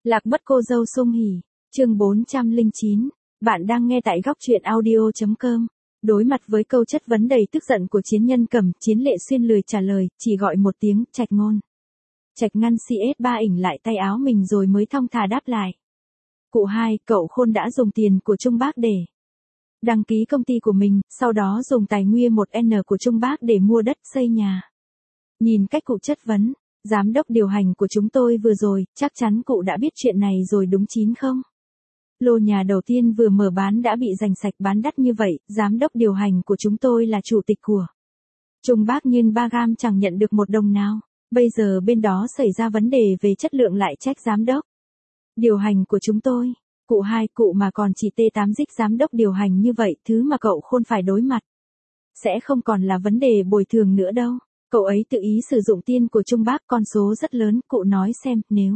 Lạc mất cô dâu Sung Hỉ, chương 409, bạn đang nghe tại góc truyện audio.com. Đối mặt với câu chất vấn đầy tức giận của Chiến Nhân Cầm, Chiến Lệ Xuyên lười trả lời, chỉ gọi một tiếng, Trạch Ngôn. Trạch Ngăn CS3 ỉnh lại tay áo mình rồi mới thong thả đáp lại. Cụ hai, cậu Khôn đã dùng tiền của Trung Bác để đăng ký công ty của mình, sau đó dùng tài nguyên 1N của Trung Bác để mua đất xây nhà. Nhìn cách cụ chất vấn, giám đốc điều hành của chúng tôi vừa rồi, chắc chắn cụ đã biết chuyện này rồi đúng chín không? Lô nhà đầu tiên vừa mở bán đã bị giành sạch bán đắt như vậy, giám đốc điều hành của chúng tôi là chủ tịch của Trung Bác nhưng ba gam chẳng nhận được một đồng nào. Bây giờ bên đó xảy ra vấn đề về chất lượng lại trách giám đốc điều hành của chúng tôi. Cụ hai, cụ mà còn chỉ T8 dích giám đốc điều hành như vậy, thứ mà cậu Khôn phải đối mặt sẽ không còn là vấn đề bồi thường nữa đâu. Cậu ấy tự ý sử dụng tiền của Trung Bác con số rất lớn, cụ nói xem, nếu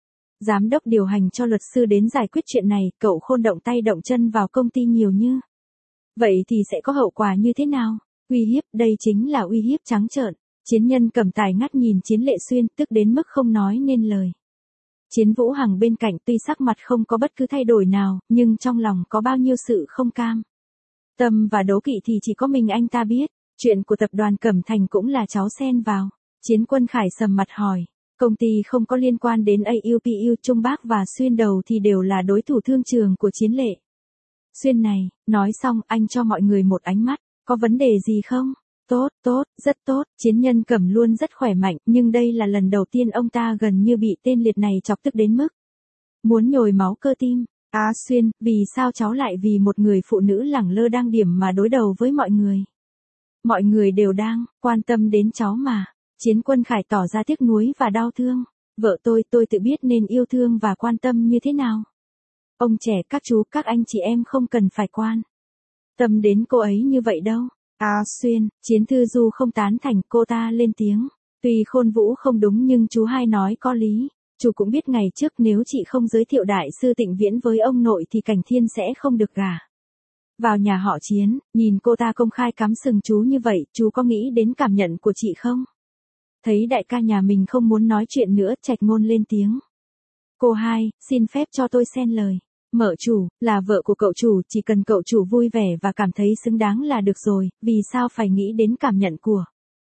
giám đốc điều hành cho luật sư đến giải quyết chuyện này, cậu Khôn động tay động chân vào công ty nhiều như vậy thì sẽ có hậu quả như thế nào? Uy hiếp, đây chính là uy hiếp trắng trợn. Chiến Nhân Cầm tài ngắt nhìn Chiến Lệ Xuyên, tức đến mức không nói nên lời. Chiến Vũ Hằng bên cạnh tuy sắc mặt không có bất cứ thay đổi nào, nhưng trong lòng có bao nhiêu sự không cam tâm và đố kỵ thì chỉ có mình anh ta biết. Chuyện của tập đoàn Cẩm Thành cũng là cháu xen vào. Chiến Quân Khải sầm mặt hỏi, công ty không có liên quan đến AUPU, Trung Bác và Xuyên Đầu thì đều là đối thủ thương trường của Chiến Lệ Xuyên này. Nói xong anh cho mọi người một ánh mắt, có vấn đề gì không? Tốt, tốt, rất tốt. Chiến Nhân Cẩm luôn rất khỏe mạnh, nhưng đây là lần đầu tiên ông ta gần như bị tên liệt này chọc tức đến mức muốn nhồi máu cơ tim. Xuyên, vì sao cháu lại vì một người phụ nữ lẳng lơ đang điểm mà đối đầu với mọi người? Mọi người đều đang quan tâm đến cháu mà. Chiến Quân Khải tỏ ra tiếc nuối và đau thương. Vợ tôi tự biết nên yêu thương và quan tâm như thế nào. Ông trẻ, các chú, các anh chị em không cần phải quan tâm đến cô ấy như vậy đâu. Xuyên, Chiến Thư Du không tán thành, cô ta lên tiếng. Tuy Khôn Vũ không đúng nhưng chú hai nói có lý. Chú cũng biết ngày trước nếu chị không giới thiệu đại sư Tịnh Viễn với ông nội thì Cảnh Thiên sẽ không được gả vào nhà họ Chiến. Nhìn cô ta công khai cắm sừng chú như vậy, chú có nghĩ đến cảm nhận của chị không? Thấy đại ca nhà mình không muốn nói chuyện nữa, Trạch Ngôn lên tiếng. Cô hai, xin phép cho tôi xen lời. Mợ chủ, là vợ của cậu chủ, chỉ cần cậu chủ vui vẻ và cảm thấy xứng đáng là được rồi, vì sao phải nghĩ đến cảm nhận của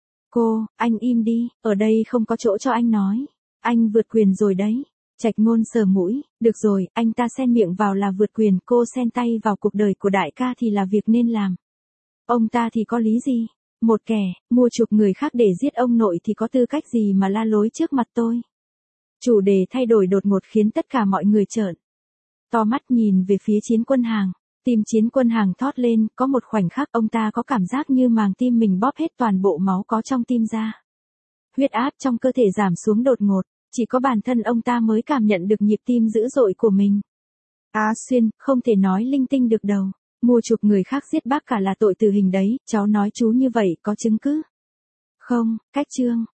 cô? Anh im đi, ở đây không có chỗ cho anh nói. Anh vượt quyền rồi đấy. Trạch Ngôn sờ mũi, được rồi, anh ta xen miệng vào là vượt quyền, cô xen tay vào cuộc đời của đại ca thì là việc nên làm. Ông ta thì có lý gì? Một kẻ mua chuộc người khác để giết ông nội thì có tư cách gì mà la lối trước mặt tôi? Chủ đề thay đổi đột ngột khiến tất cả mọi người trợn to mắt nhìn về phía Chiến Quân Hàng. Tim Chiến Quân Hàng thót lên, có một khoảnh khắc ông ta có cảm giác như màng tim mình bóp hết toàn bộ máu có trong tim ra. Huyết áp trong cơ thể giảm xuống đột ngột, chỉ có bản thân ông ta mới cảm nhận được nhịp tim dữ dội của mình. Xuyên, không thể nói linh tinh được đâu. Mua chuộc người khác giết bác cả là tội tử hình đấy, cháu nói chú như vậy có chứng cứ không? Cách chương